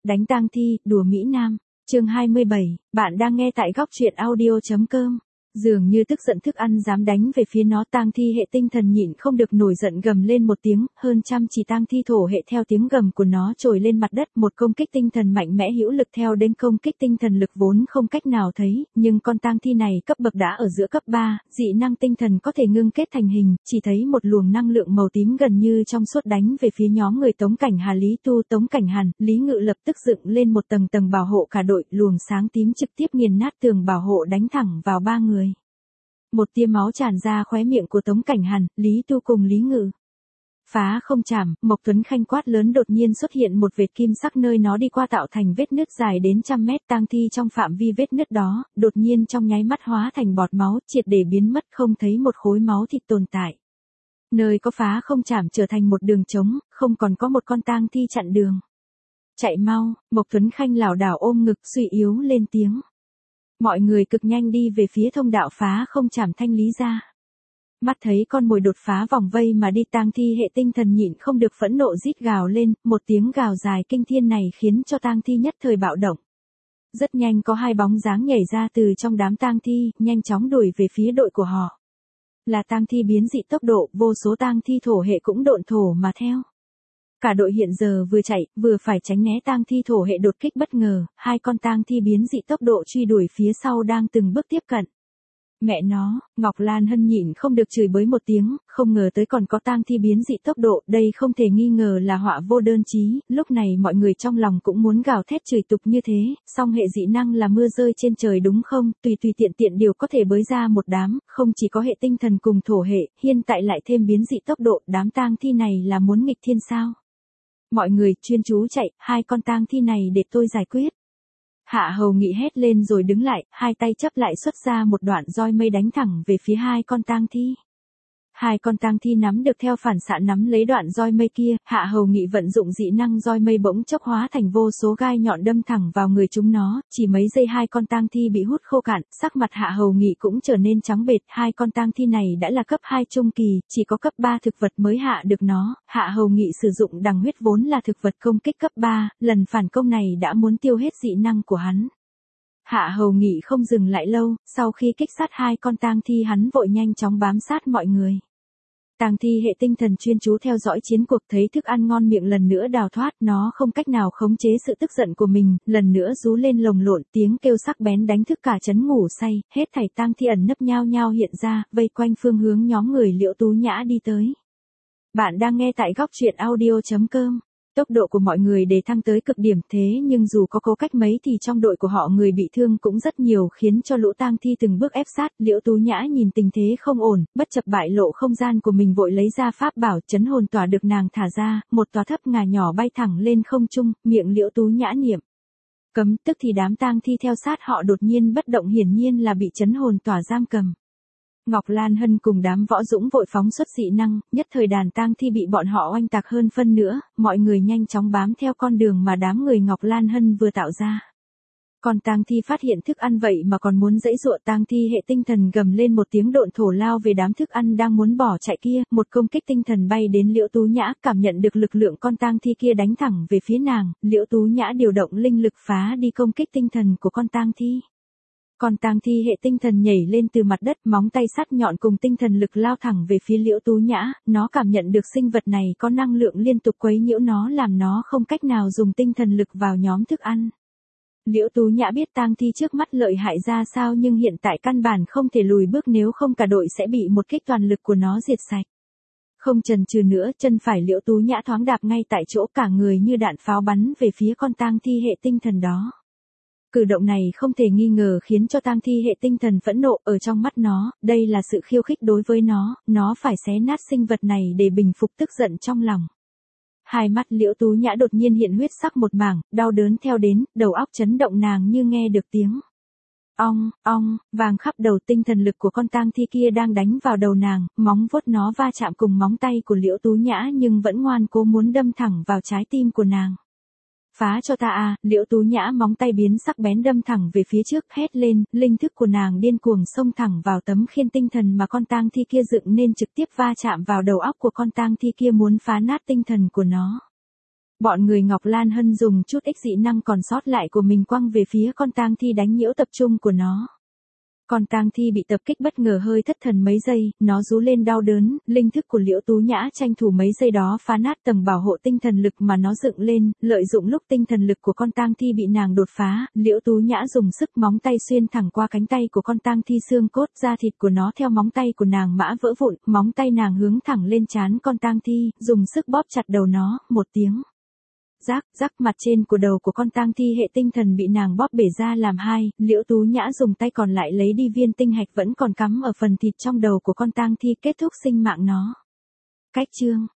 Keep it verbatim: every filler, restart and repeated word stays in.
Đánh tang thi, đùa Mỹ Nam. Chương hai mươi bảy, bạn đang nghe tại góc truyện audio chấm com. Dường như tức giận thức ăn dám đánh về phía nó, tang thi hệ tinh thần nhịn không được nổi giận gầm lên một tiếng, hơn trăm chỉ tang thi thổ hệ theo tiếng gầm của nó trồi lên mặt đất, một công kích tinh thần mạnh mẽ hữu lực theo đến công kích tinh thần lực vốn không cách nào thấy, nhưng con tang thi này cấp bậc đã ở giữa cấp ba, dị năng tinh thần có thể ngưng kết thành hình, chỉ thấy một luồng năng lượng màu tím gần như trong suốt đánh về phía nhóm người Tống Cảnh Hà, Lý Tu, Tống Cảnh Hàn, Lý Ngự lập tức dựng lên một tầng tầng bảo hộ cả đội, luồng sáng tím trực tiếp nghiền nát tường bảo hộ đánh thẳng vào ba người. Một tia máu tràn ra khóe miệng của Tống Cảnh Hàn, Lý Tu cùng Lý Ngự. Phá không chảm, Mộc Tuấn Khanh quát lớn, đột nhiên xuất hiện một vệt kim sắc nơi nó đi qua tạo thành vết nứt dài đến trăm mét, tang thi trong phạm vi vết nứt đó, đột nhiên trong nháy mắt hóa thành bọt máu, triệt để biến mất, không thấy một khối máu thịt tồn tại. Nơi có phá không chảm trở thành một đường trống, không còn có một con tang thi chặn đường. Chạy mau, Mộc Tuấn Khanh lảo đảo ôm ngực suy yếu lên tiếng. Mọi người cực nhanh đi về phía thông đạo phá không chảm thanh lý ra. Mắt thấy con mồi đột phá vòng vây mà đi, tang thi hệ tinh thần nhịn không được phẫn nộ rít gào lên, một tiếng gào dài kinh thiên này khiến cho tang thi nhất thời bạo động. Rất nhanh có hai bóng dáng nhảy ra từ trong đám tang thi, nhanh chóng đuổi về phía đội của họ. Là tang thi biến dị tốc độ, vô số tang thi thổ hệ cũng độn thổ mà theo. Cả đội hiện giờ vừa chạy, vừa phải tránh né tang thi thổ hệ đột kích bất ngờ, hai con tang thi biến dị tốc độ truy đuổi phía sau đang từng bước tiếp cận. Mẹ nó, Ngọc Lan Hân nhịn không được chửi bới một tiếng, không ngờ tới còn có tang thi biến dị tốc độ, đây không thể nghi ngờ là họa vô đơn chí, lúc này mọi người trong lòng cũng muốn gào thét chửi tục như thế, song hệ dị năng là mưa rơi trên trời đúng không, tùy tùy tiện tiện đều có thể bới ra một đám, không chỉ có hệ tinh thần cùng thổ hệ, hiện tại lại thêm biến dị tốc độ, đám tang thi này là muốn nghịch thiên sao? Mọi người chuyên chú chạy, hai con tang thi này để tôi giải quyết. Hạ Hầu Nghị hét lên rồi đứng lại, hai tay chấp lại xuất ra một đoạn roi mây đánh thẳng về phía hai con tang thi. Hai con tang thi nắm được theo phản xạ nắm lấy đoạn roi mây kia, Hạ Hầu Nghị vận dụng dị năng roi mây bỗng chốc hóa thành vô số gai nhọn đâm thẳng vào người chúng nó, chỉ mấy giây hai con tang thi bị hút khô cạn, sắc mặt Hạ Hầu Nghị cũng trở nên trắng bệch, hai con tang thi này đã là cấp hai trung kỳ, chỉ có cấp ba thực vật mới hạ được nó, Hạ Hầu Nghị sử dụng đằng huyết vốn là thực vật công kích cấp ba, lần phản công này đã muốn tiêu hết dị năng của hắn. Hạ Hầu Nghị không dừng lại lâu, sau khi kích sát hai con tang thi hắn vội nhanh chóng bám sát mọi người. Tang thi hệ tinh thần chuyên chú theo dõi chiến cuộc, thấy thức ăn ngon miệng lần nữa đào thoát, nó không cách nào khống chế sự tức giận của mình, lần nữa rú lên lồng lộn, tiếng kêu sắc bén đánh thức cả trấn ngủ say, hết thảy tang thi ẩn nấp nhao nhao hiện ra, vây quanh phương hướng nhóm người Liễu Tú Nhã đi tới. Bạn đang nghe tại góc truyện audio chấm com. Tốc độ của mọi người đề thăng tới cực điểm, thế nhưng dù có cố cách mấy thì trong đội của họ người bị thương cũng rất nhiều, khiến cho lũ tang thi từng bước ép sát. Liễu Tú Nhã nhìn tình thế không ổn, bất chấp bại lộ không gian của mình vội lấy ra pháp bảo chấn hồn tỏa được nàng thả ra, một tòa thấp ngà nhỏ bay thẳng lên không trung, miệng Liễu Tú Nhã niệm cấm, tức thì đám tang thi theo sát họ đột nhiên bất động, hiển nhiên là bị chấn hồn tỏa giam cầm. Ngọc Lan Hân cùng đám võ dũng vội phóng xuất dị năng, nhất thời đàn tang thi bị bọn họ oanh tạc hơn phân nữa, mọi người nhanh chóng bám theo con đường mà đám người Ngọc Lan Hân vừa tạo ra. Còn tang thi phát hiện thức ăn vậy mà còn muốn giãy giụa, tang thi hệ tinh thần gầm lên một tiếng độn thổ lao về đám thức ăn đang muốn bỏ chạy kia, một công kích tinh thần bay đến Liễu Tú Nhã, cảm nhận được lực lượng con tang thi kia đánh thẳng về phía nàng, Liễu Tú Nhã điều động linh lực phá đi công kích tinh thần của con tang thi. Còn tang thi hệ tinh thần nhảy lên từ mặt đất, móng tay sắt nhọn cùng tinh thần lực lao thẳng về phía Liễu Tú Nhã, nó cảm nhận được sinh vật này có năng lượng liên tục quấy nhiễu nó, làm nó không cách nào dùng tinh thần lực vào nhóm thức ăn. Liễu Tú Nhã biết tang thi trước mắt lợi hại ra sao, nhưng hiện tại căn bản không thể lùi bước, nếu không cả đội sẽ bị một kích toàn lực của nó diệt sạch. Không chần chừ nữa, chân phải Liễu Tú Nhã thoáng đạp ngay tại chỗ, cả người như đạn pháo bắn về phía con tang thi hệ tinh thần đó. Cử động này không thể nghi ngờ khiến cho tang thi hệ tinh thần phẫn nộ, ở trong mắt nó, đây là sự khiêu khích đối với nó, nó phải xé nát sinh vật này để bình phục tức giận trong lòng. Hai mắt Liễu Tú Nhã đột nhiên hiện huyết sắc một mảng, đau đớn theo đến, đầu óc chấn động, nàng như nghe được tiếng ong, ong, vàng khắp đầu, tinh thần lực của con tang thi kia đang đánh vào đầu nàng, móng vuốt nó va chạm cùng móng tay của Liễu Tú Nhã nhưng vẫn ngoan cố muốn đâm thẳng vào trái tim của nàng. Phá cho ta à, Liễu Tú Nhã móng tay biến sắc bén đâm thẳng về phía trước, hét lên, linh thức của nàng điên cuồng xông thẳng vào tấm khiên tinh thần mà con tang thi kia dựng nên, trực tiếp va chạm vào đầu óc của con tang thi kia muốn phá nát tinh thần của nó. Bọn người Ngọc Lan Hân dùng chút ích dị năng còn sót lại của mình quăng về phía con tang thi đánh nhiễu tập trung của nó. Con tang thi bị tập kích bất ngờ hơi thất thần mấy giây, nó rú lên đau đớn, linh thức của Liễu Tú Nhã tranh thủ mấy giây đó phá nát tầng bảo hộ tinh thần lực mà nó dựng lên, lợi dụng lúc tinh thần lực của con tang thi bị nàng đột phá, Liễu Tú Nhã dùng sức móng tay xuyên thẳng qua cánh tay của con tang thi xương cốt, da thịt của nó theo móng tay của nàng mã vỡ vụn, móng tay nàng hướng thẳng lên trán con tang thi, dùng sức bóp chặt đầu nó, một tiếng. Rắc, rắc, mặt trên của đầu của con tang thi hệ tinh thần bị nàng bóp bể ra làm hai, Liễu Tú Nhã dùng tay còn lại lấy đi viên tinh hạch vẫn còn cắm ở phần thịt trong đầu của con tang thi kết thúc sinh mạng nó. Cách chương